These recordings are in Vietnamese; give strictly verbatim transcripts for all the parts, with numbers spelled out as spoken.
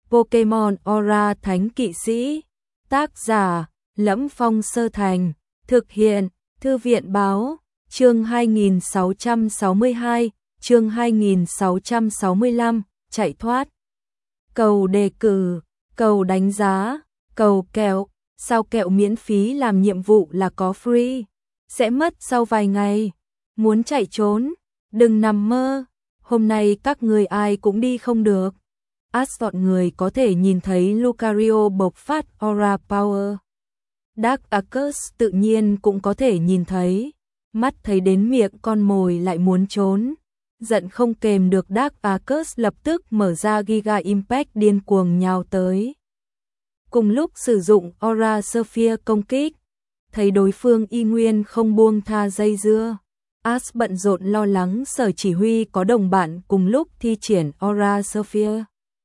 Pokemon Aura Thánh Kỵ Sĩ. Tác giả: Lẫm Phong Sơ Thành. Thực hiện: Thư viện báo. Chương hai nghìn sáu trăm sáu mươi hai, chương hai nghìn sáu trăm sáu mươi lăm, chạy thoát. Cầu đề cử, cầu đánh giá, cầu kẹo. Sao kẹo miễn phí làm nhiệm vụ là có free? Sẽ mất sau vài ngày. Muốn chạy trốn? Đừng nằm mơ. Hôm nay các người ai cũng đi không được. Ash bọn người có thể nhìn thấy Lucario bộc phát Aura Power. Dark Arcus tự nhiên cũng có thể nhìn thấy. Mắt thấy đến miệng con mồi lại muốn trốn. Giận không kềm được, Dark Arcus lập tức mở ra Giga Impact điên cuồng nhào tới. Cùng lúc sử dụng Aura Sphere công kích. Thấy đối phương y nguyên không buông tha dây dưa. Ash bận rộn lo lắng Sở Chỉ Huy có đồng bạn cùng lúc thi triển Aura Sphere.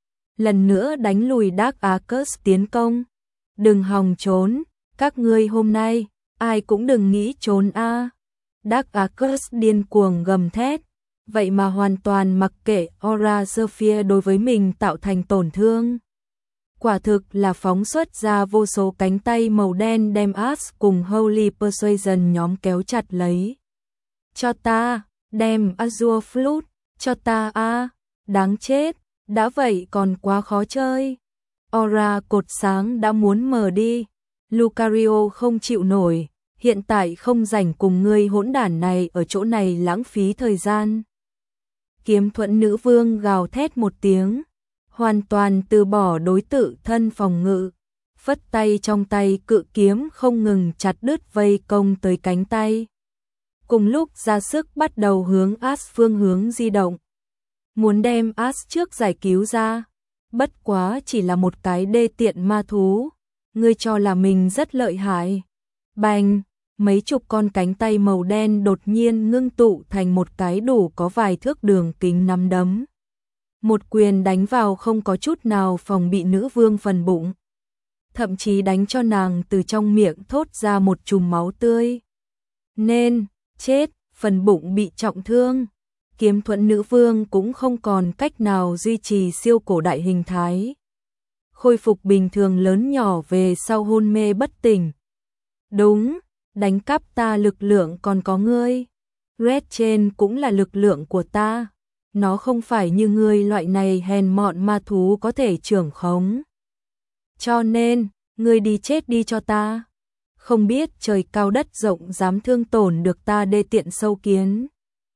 Lần nữa đánh lùi Dark Arcus tiến công. Đừng hòng trốn, các ngươi hôm nay, ai cũng đừng nghĩ trốn a. À. Dark Arcus điên cuồng gầm thét, vậy mà hoàn toàn mặc kệ Aura Sphere đối với mình tạo thành tổn thương. Quả thực là phóng xuất ra vô số cánh tay màu đen đem Ash cùng Holy Persuasion nhóm kéo chặt lấy. Cho ta, đem Azure Flute, cho ta a, à. Đáng chết, đã vậy còn quá khó chơi. Aura cột sáng đã muốn mờ đi. Lucario không chịu nổi, hiện tại không rảnh cùng ngươi hỗn đản này ở chỗ này lãng phí thời gian. Kiếm Thuẫn Nữ Vương gào thét một tiếng, hoàn toàn từ bỏ đối tự thân phòng ngự, phất tay trong tay cự kiếm không ngừng chặt đứt vây công tới cánh tay. Cùng lúc ra sức bắt đầu hướng Ash phương hướng di động. Muốn đem Ash trước giải cứu ra, bất quá chỉ là một cái đê tiện ma thú. Ngươi cho là mình rất lợi hại. Bành, mấy chục con cánh tay màu đen đột nhiên ngưng tụ thành một cái đủ có vài thước đường kính nắm đấm. Một quyền đánh vào không có chút nào phòng bị nữ vương phần bụng. Thậm chí đánh cho nàng từ trong miệng thốt ra một chùm máu tươi. Nên, chết, phần bụng bị trọng thương. Kiếm Thuẫn Nữ Vương cũng không còn cách nào duy trì siêu cổ đại hình thái. Khôi phục bình thường lớn nhỏ về sau hôn mê bất tỉnh. Đúng, đánh cắp ta lực lượng còn có ngươi. Red Chain cũng là lực lượng của ta. Nó không phải như ngươi loại này hèn mọn ma thú có thể trưởng khống. Cho nên, ngươi đi chết đi cho ta. Không biết trời cao đất rộng dám thương tổn được ta đê tiện sâu kiến.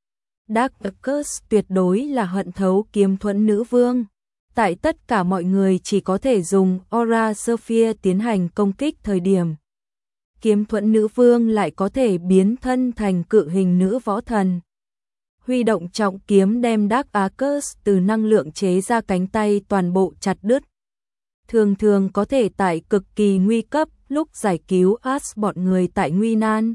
Dark Arcus tuyệt đối là hận thấu Kiếm Thuẫn Nữ Vương. Tại tất cả mọi người chỉ có thể dùng Aura Sphere tiến hành công kích thời điểm. Kiếm Thuẫn Nữ Vương lại có thể biến thân thành cự hình nữ võ thần. Huy động trọng kiếm đem Dark Arcus từ năng lượng chế ra cánh tay toàn bộ chặt đứt. Thường thường có thể tại cực kỳ nguy cấp lúc giải cứu Ash bọn người tại nguy nan.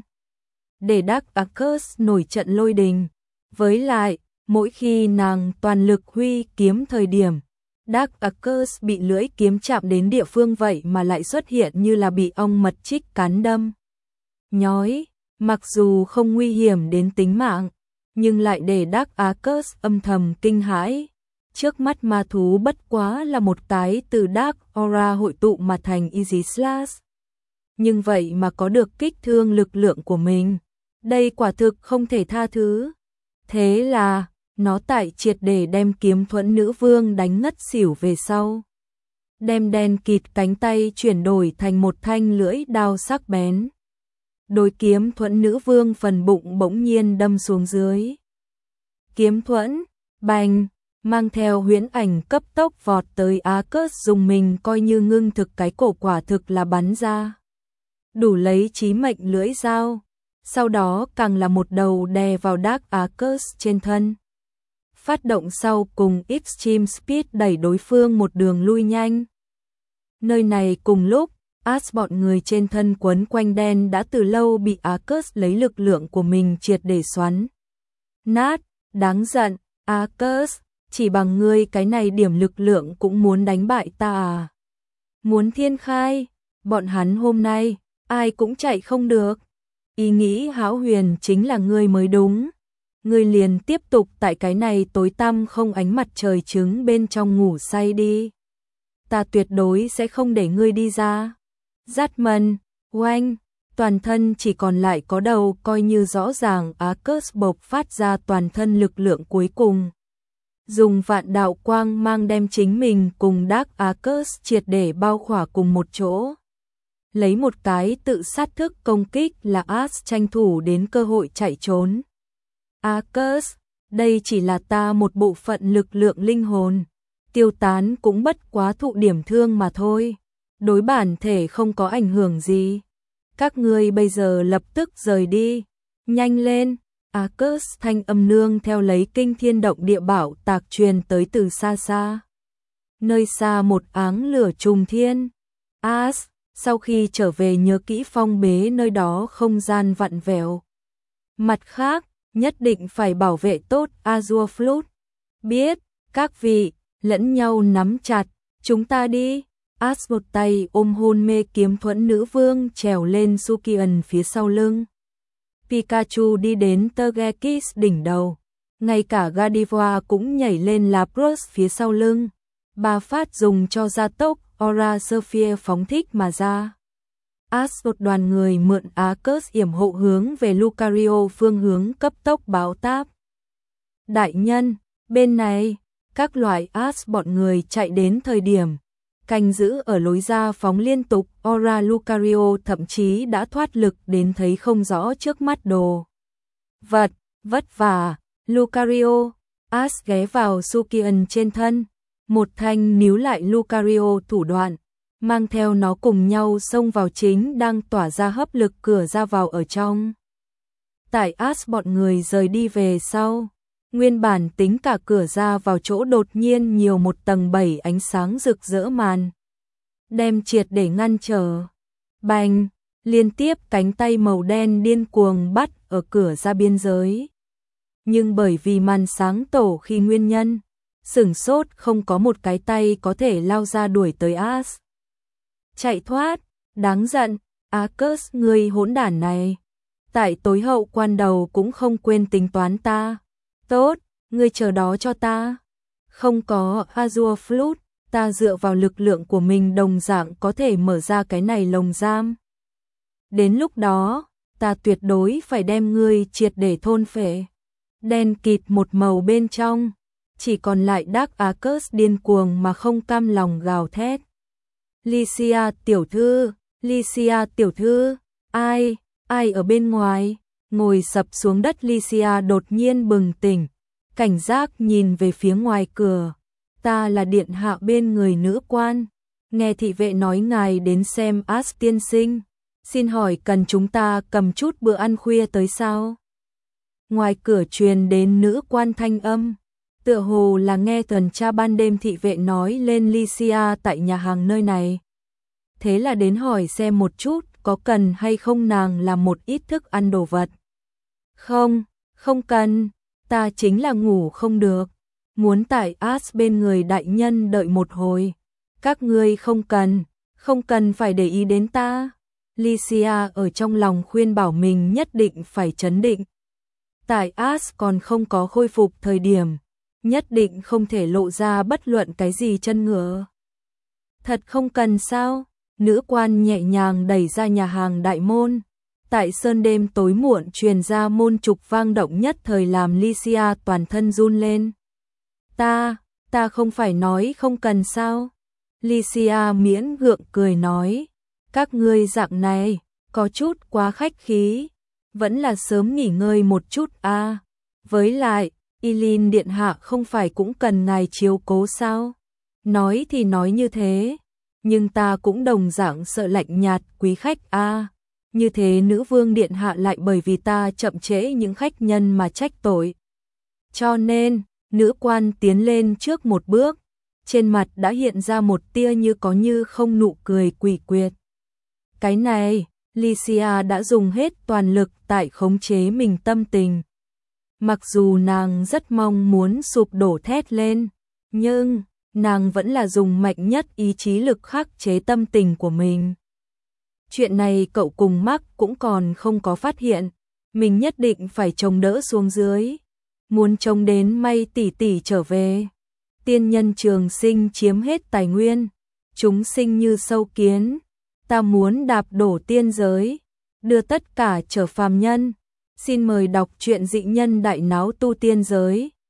Để Dark Arcus nổi trận lôi đình. Với lại, mỗi khi nàng toàn lực huy kiếm thời điểm, Dark Arcus bị lưỡi kiếm chạm đến địa phương vậy mà lại xuất hiện như là bị ong mật chích cắn đâm. Nhói, mặc dù không nguy hiểm đến tính mạng, nhưng lại để Dark Arcus âm thầm kinh hãi. Trước mắt ma thú bất quá là một cái từ Dark Aura hội tụ mà thành Easy Slash. Nhưng vậy mà có được kích thương lực lượng của mình. Đây quả thực không thể tha thứ. Thế là, nó tại triệt để đem Kiếm Thuẫn Nữ Vương đánh ngất xỉu về sau. Đem đen kịt cánh tay chuyển đổi thành một thanh lưỡi đao sắc bén. Đôi Kiếm Thuẫn Nữ Vương phần bụng bỗng nhiên đâm xuống dưới. Kiếm thuẫn, bành, mang theo huyễn ảnh cấp tốc vọt tới Arcus dùng mình coi như ngưng thực cái cổ quả thực là bắn ra. Đủ lấy chí mệnh lưỡi dao. Sau đó càng là một đầu đè vào Dark Arcus trên thân. Phát động sau cùng Extreme Speed đẩy đối phương một đường lui nhanh. Nơi này cùng lúc, Ash bọn người trên thân quấn quanh đen đã từ lâu bị Arcus lấy lực lượng của mình triệt để xoắn nát. Đáng giận, Arcus, chỉ bằng ngươi cái này điểm lực lượng cũng muốn đánh bại ta à? Muốn thiên khai, bọn hắn hôm nay, ai cũng chạy không được. Ý nghĩ hão huyền chính là ngươi mới đúng. Ngươi liền tiếp tục tại cái này tối tăm không ánh mặt trời trứng bên trong ngủ say đi. ta tuyệt đối sẽ không để ngươi đi ra. Dát mần, oanh, toàn thân chỉ còn lại có đầu, coi như rõ ràng Arcus bộc phát ra toàn thân lực lượng cuối cùng. Dùng vạn đạo quang mang đem chính mình cùng Dark Arcus triệt để bao khỏa cùng một chỗ. Lấy một cái tự sát thức công kích là As tranh thủ đến cơ hội chạy trốn. Arcus, đây chỉ là ta một bộ phận lực lượng linh hồn. Tiêu tán cũng bất quá thụ điểm thương mà thôi. Đối bản thể không có ảnh hưởng gì. Các ngươi bây giờ lập tức rời đi. Nhanh lên. Arcus thanh âm nương theo lấy kinh thiên động địa bảo tạc truyền tới từ xa xa. Nơi xa một áng lửa trùng thiên. As, sau khi trở về nhớ kỹ phong bế nơi đó không gian vặn vẹo. Mặt khác, nhất định phải bảo vệ tốt Azure Flood. Biết, các vị, lẫn nhau nắm chặt, chúng ta đi. As một tay ôm hôn mê kiếm thuẫn nữ vương trèo lên Sukian phía sau lưng. Pikachu đi đến Togekiss đỉnh đầu. Ngay cả Gardevoir cũng nhảy lên Lapras phía sau lưng. Ba phát dùng cho gia tốc Aura Sphere phóng thích mà ra. As một đoàn người mượn Arcus yểm hộ hướng về Lucario phương hướng cấp tốc báo táp. Đại nhân, bên này, các loại As bọn người chạy đến thời điểm. Canh giữ ở lối ra phóng liên tục, Aura Lucario thậm chí đã thoát lực đến thấy không rõ trước mắt đồ. Vật, vất vả, Lucario, As ghé vào Sukian trên thân, một thanh níu lại Lucario thủ đoạn, mang theo nó cùng nhau xông vào chính đang tỏa ra hấp lực cửa ra vào ở trong. Tại As bọn người rời đi về sau, nguyên bản tính cả cửa ra vào chỗ đột nhiên nhiều một tầng bảy ánh sáng rực rỡ màn. Đem triệt để ngăn trở. Bành, liên tiếp cánh tay màu đen điên cuồng bắt ở cửa ra biên giới. Nhưng bởi vì màn sáng tổ khi nguyên nhân, sửng sốt không có một cái tay có thể lao ra đuổi tới As. Chạy thoát, đáng giận, Arcus người hỗn đản này. Tại tối hậu quan đầu cũng không quên tính toán ta. Tốt, ngươi chờ đó cho ta. Không có Azure Flood, ta dựa vào lực lượng của mình đồng dạng có thể mở ra cái này lồng giam. Đến lúc đó, ta tuyệt đối phải đem ngươi triệt để thôn phệ. Đen kịt một màu bên trong, chỉ còn lại Dark Arcus điên cuồng mà không cam lòng gào thét. Lycia tiểu thư, Lycia tiểu thư, ai, ai ở bên ngoài? Ngồi sập xuống đất Lycia đột nhiên bừng tỉnh, cảnh giác nhìn về phía ngoài cửa. Ta là điện hạ bên người nữ quan, nghe thị vệ nói ngài đến xem As tiên sinh, xin hỏi cần chúng ta cầm chút bữa ăn khuya tới sao? Ngoài cửa truyền đến nữ quan thanh âm, tựa hồ là nghe tuần tra ban đêm thị vệ nói lên Lycia tại nhà hàng nơi này. Thế là đến hỏi xem một chút có cần hay không nàng làm một ít thức ăn đồ vật. Không, không cần, ta chính là ngủ không được, muốn tại As bên người đại nhân đợi một hồi. Các ngươi không cần, không cần phải để ý đến ta. Lycia ở trong lòng khuyên bảo mình nhất định phải trấn định. Tại As còn không có khôi phục thời điểm, nhất định không thể lộ ra bất luận cái gì chân ngựa. Thật không cần sao? Nữ quan nhẹ nhàng đẩy ra nhà hàng đại môn. Tại sơn đêm tối muộn truyền ra môn trục vang động nhất thời làm Lycia toàn thân run lên. Ta, ta không phải nói không cần sao? Lycia miễn gượng cười nói. Các ngươi dạng này, có chút quá khách khí. Vẫn là sớm nghỉ ngơi một chút a. À. Với lại, Eileen điện hạ không phải cũng cần ngài chiếu cố sao? Nói thì nói như thế, nhưng ta cũng đồng dạng sợ lạnh nhạt quý khách a. À. Như thế nữ vương điện hạ lại bởi vì ta chậm trễ những khách nhân mà trách tội. Cho nên, nữ quan tiến lên trước một bước, trên mặt đã hiện ra một tia như có như không nụ cười quỷ quyệt. Cái này, Lycia đã dùng hết toàn lực tại khống chế mình tâm tình. Mặc dù nàng rất mong muốn sụp đổ thét lên, nhưng nàng vẫn là dùng mạnh nhất ý chí lực khắc chế tâm tình của mình. Chuyện này cậu cùng Mark cũng còn không có phát hiện, mình nhất định phải chống đỡ xuống dưới, muốn chống đến may tỷ tỷ trở về. Tiên nhân trường sinh chiếm hết tài nguyên, chúng sinh như sâu kiến, ta muốn đạp đổ tiên giới, đưa tất cả trở phàm nhân. Xin mời đọc truyện Dị Nhân Đại Náo Tu Tiên Giới.